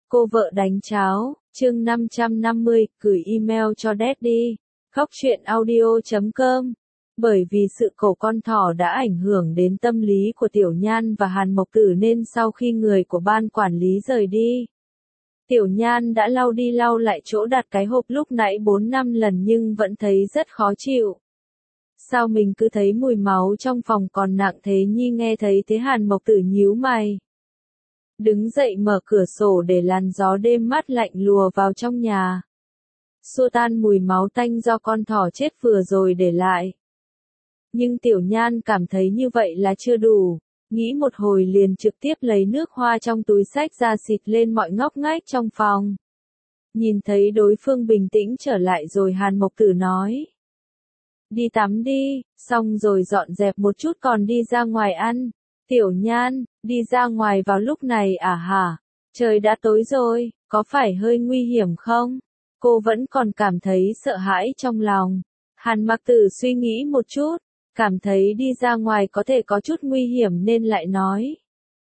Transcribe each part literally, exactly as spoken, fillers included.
Cô vợ đánh cháo, chương năm trăm năm mươi, gửi email cho Daddy. Khóc chuyện audio chấm com. Bởi vì sự cổ con thỏ đã ảnh hưởng đến tâm lý của Tiểu Nhan và Hàn Mộc Tử nên sau khi người của ban quản lý rời đi, Tiểu Nhan đã lau đi lau lại chỗ đặt cái hộp lúc nãy bốn năm lần nhưng vẫn thấy rất khó chịu. Sao mình cứ thấy mùi máu trong phòng còn nặng thế nhi? Nghe thấy thế Hàn Mộc Tử nhíu mày. Đứng dậy mở cửa sổ để làn gió đêm mát lạnh lùa vào trong nhà, xua tan mùi máu tanh do con thỏ chết vừa rồi để lại. Nhưng Tiểu Nhan cảm thấy như vậy là chưa đủ, nghĩ một hồi liền trực tiếp lấy nước hoa trong túi xách ra xịt lên mọi ngóc ngách trong phòng. Nhìn thấy đối phương bình tĩnh trở lại rồi Hàn Mộc Tử nói: đi tắm đi, xong rồi dọn dẹp một chút còn đi ra ngoài ăn. Tiểu Nhan, đi ra ngoài vào lúc này à hả? Trời đã tối rồi, có phải hơi nguy hiểm không? Cô vẫn còn cảm thấy sợ hãi trong lòng. Hàn Mộc Tử suy nghĩ một chút, cảm thấy đi ra ngoài có thể có chút nguy hiểm nên lại nói: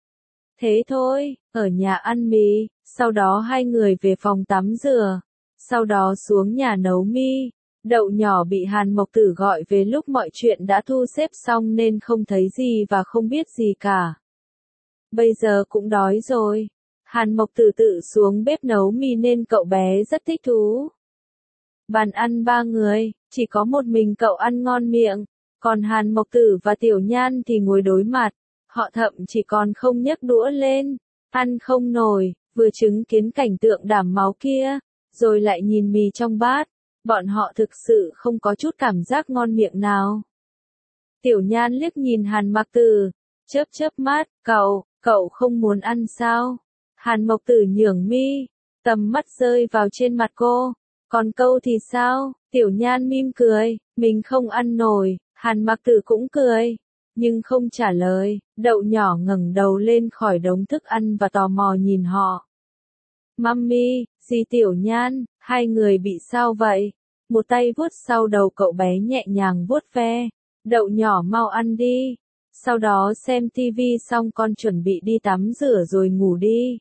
thế thôi, ở nhà ăn mì, sau đó hai người về phòng tắm rửa, sau đó xuống nhà nấu mi. Đậu nhỏ bị Hàn Mộc Tử gọi về lúc mọi chuyện đã thu xếp xong nên không thấy gì và không biết gì cả. Bây giờ cũng đói rồi. Hàn Mộc Tử tự xuống bếp nấu mì nên cậu bé rất thích thú. Bàn ăn ba người, chỉ có một mình cậu ăn ngon miệng, còn Hàn Mộc Tử và Tiểu Nhan thì ngồi đối mặt, họ thậm chỉ còn không nhấc đũa lên, ăn không nổi, vừa chứng kiến cảnh tượng đẫm máu kia, rồi lại nhìn mì trong bát. Bọn họ thực sự không có chút cảm giác ngon miệng nào. Tiểu Nhan liếc nhìn Hàn Mộc Tử, chớp chớp mắt, cậu, cậu không muốn ăn sao? Hàn Mộc Tử nhướng mi, tầm mắt rơi vào trên mặt cô. Còn câu thì sao? Tiểu Nhan mỉm cười, mình không ăn nổi. Hàn Mộc Tử cũng cười, nhưng không trả lời. Đậu nhỏ ngẩng đầu lên khỏi đống thức ăn và tò mò nhìn họ. Mummy, dì Tiểu Nhan, hai người bị sao vậy? Một tay vuốt sau đầu cậu bé nhẹ nhàng vuốt ve. Đậu nhỏ mau ăn đi. Sau đó xem tivi xong con chuẩn bị đi tắm rửa rồi ngủ đi.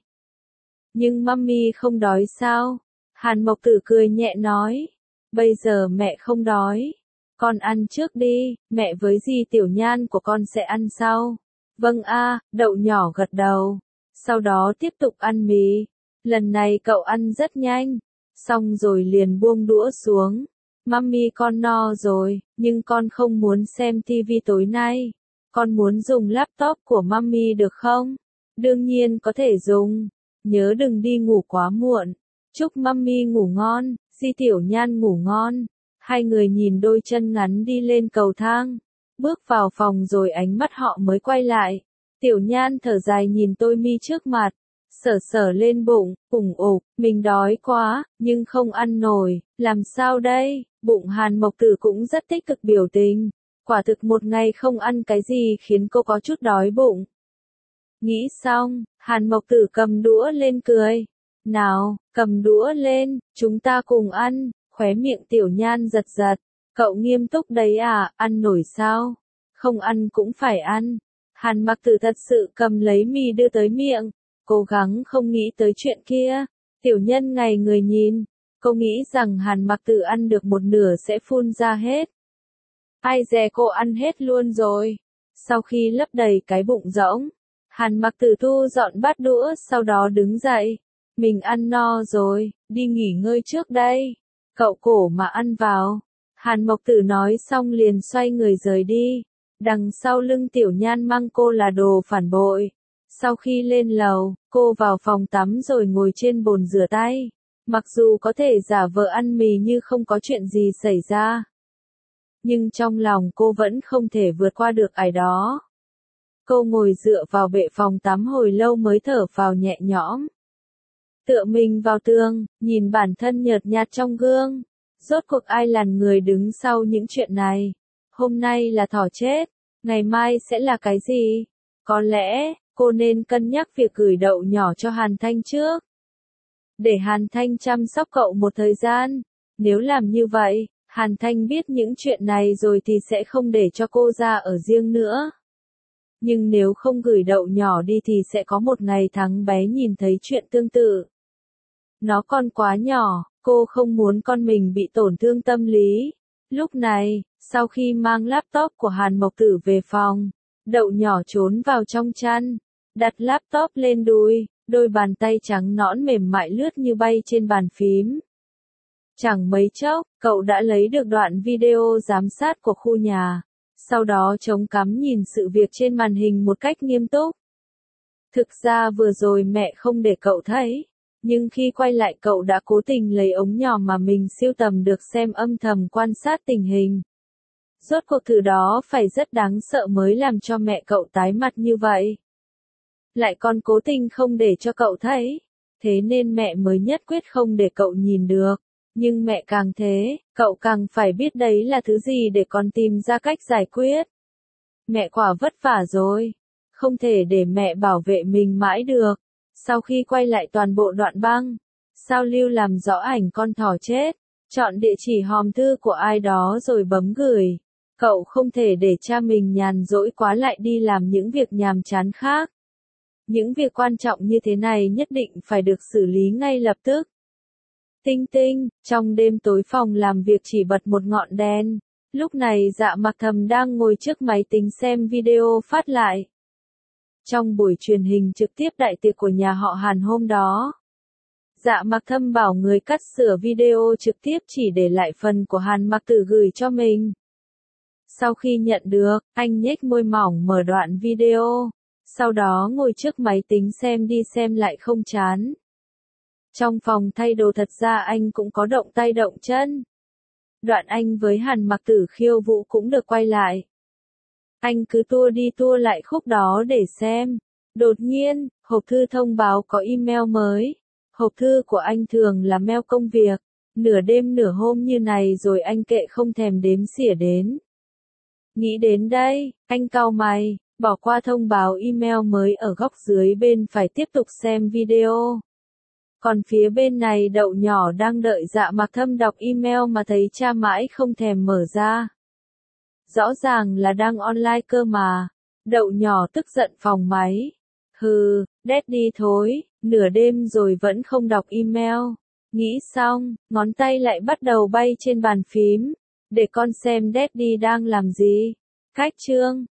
Nhưng mummy không đói sao? Hàn Mộc Tử cười nhẹ nói. Bây giờ mẹ không đói. Con ăn trước đi, mẹ với dì Tiểu Nhan của con sẽ ăn sau. Vâng a, đậu nhỏ gật đầu. Sau đó tiếp tục ăn mì. Lần này cậu ăn rất nhanh, xong rồi liền buông đũa xuống. Mummy con no rồi, nhưng con không muốn xem tivi tối nay. Con muốn dùng laptop của mummy được không? Đương nhiên có thể dùng. Nhớ đừng đi ngủ quá muộn. Chúc mummy ngủ ngon, dì Tiểu Nhan ngủ ngon. Hai người nhìn đôi chân ngắn đi lên cầu thang, bước vào phòng rồi ánh mắt họ mới quay lại. Tiểu Nhan thở dài nhìn tôi mi trước mặt, sờ sờ lên bụng, ủng ục, mình đói quá, nhưng không ăn nổi, làm sao đây? Bụng Hàn Mộc Tử cũng rất tích cực biểu tình, quả thực một ngày không ăn cái gì khiến cô có chút đói bụng. Nghĩ xong, Hàn Mộc Tử cầm đũa lên cười. Nào, cầm đũa lên, chúng ta cùng ăn. Khóe miệng Tiểu Nhan giật giật. Cậu nghiêm túc đấy à, ăn nổi sao? Không ăn cũng phải ăn. Hàn Mộc Tử thật sự cầm lấy mì đưa tới miệng, cố gắng không nghĩ tới chuyện kia. Tiểu Nhân ngày người nhìn, cô nghĩ rằng Hàn Mộc Tử ăn được một nửa sẽ phun ra hết. Ai dè cô ăn hết luôn rồi. Sau khi lấp đầy cái bụng rỗng, Hàn Mộc Tử thu dọn bát đũa sau đó đứng dậy. Mình ăn no rồi, đi nghỉ ngơi trước đây. Cậu cổ mà ăn vào. Hàn Mộc Tử nói xong liền xoay người rời đi. Đằng sau lưng Tiểu Nhan mang cô là đồ phản bội. Sau khi lên lầu, cô vào phòng tắm rồi ngồi trên bồn rửa tay. Mặc dù có thể giả vờ ăn mì như không có chuyện gì xảy ra, nhưng trong lòng cô vẫn không thể vượt qua được ải đó. Cô ngồi dựa vào bệ phòng tắm hồi lâu mới thở phào nhẹ nhõm. Tựa mình vào tường, nhìn bản thân nhợt nhạt trong gương. Rốt cuộc ai là người đứng sau những chuyện này? Hôm nay là thỏ chết, ngày mai sẽ là cái gì? Có lẽ, cô nên cân nhắc việc gửi đậu nhỏ cho Hàn Thanh trước. Để Hàn Thanh chăm sóc cậu một thời gian. Nếu làm như vậy, Hàn Thanh biết những chuyện này rồi thì sẽ không để cho cô ra ở riêng nữa. Nhưng nếu không gửi đậu nhỏ đi thì sẽ có một ngày thắng bé nhìn thấy chuyện tương tự. Nó còn quá nhỏ, cô không muốn con mình bị tổn thương tâm lý. Lúc này, sau khi mang laptop của Hàn Mộc Tử về phòng, Đậu nhỏ trốn vào trong chăn, đặt laptop lên đùi, đôi bàn tay trắng nõn mềm mại lướt như bay trên bàn phím. Chẳng mấy chốc, cậu đã lấy được đoạn video giám sát của khu nhà, sau đó chống cằm nhìn sự việc trên màn hình một cách nghiêm túc. Thực ra vừa rồi mẹ không để cậu thấy, nhưng khi quay lại cậu đã cố tình lấy ống nhỏ mà mình sưu tầm được xem âm thầm quan sát tình hình. Rốt cuộc thứ đó phải rất đáng sợ mới làm cho mẹ cậu tái mặt như vậy. Lại còn cố tình không để cho cậu thấy, thế nên mẹ mới nhất quyết không để cậu nhìn được. Nhưng mẹ càng thế, cậu càng phải biết đấy là thứ gì để con tìm ra cách giải quyết. Mẹ quả vất vả rồi, không thể để mẹ bảo vệ mình mãi được. Sau khi quay lại toàn bộ đoạn băng, sao lưu làm rõ ảnh con thỏ chết, chọn địa chỉ hòm thư của ai đó rồi bấm gửi. Cậu không thể để cha mình nhàn rỗi quá lại đi làm những việc nhàm chán khác. Những việc quan trọng như thế này nhất định phải được xử lý ngay lập tức. Tinh tinh, trong đêm tối phòng làm việc chỉ bật một ngọn đèn. Lúc này Dạ Mặc Thầm đang ngồi trước máy tính xem video phát lại. Trong buổi truyền hình trực tiếp đại tiệc của nhà họ Hàn hôm đó, Dạ Mặc Thâm bảo người cắt sửa video trực tiếp chỉ để lại phần của Hàn Mặc Tử gửi cho mình. Sau khi nhận được, anh nhếch môi mỏng mở đoạn video, sau đó ngồi trước máy tính xem đi xem lại không chán. Trong phòng thay đồ thật ra anh cũng có động tay động chân. Đoạn anh với Hàn Mặc Tử khiêu vũ cũng được quay lại. Anh cứ tua đi tua lại khúc đó để xem. Đột nhiên, hộp thư thông báo có email mới. Hộp thư của anh thường là mail công việc. Nửa đêm nửa hôm như này rồi anh kệ không thèm đếm xỉa đến. Nghĩ đến đây, anh cau mày, bỏ qua thông báo email mới ở góc dưới bên phải tiếp tục xem video. Còn phía bên này Đậu nhỏ đang đợi Dạ Mặc Thâm đọc email mà thấy cha mãi không thèm mở ra. Rõ ràng là đang online cơ mà. Đậu nhỏ tức giận phòng máy. Hừ, Daddy thối, nửa đêm rồi vẫn không đọc email. Nghĩ xong, ngón tay lại bắt đầu bay trên bàn phím. Để con xem Daddy đang làm gì. Cách chương.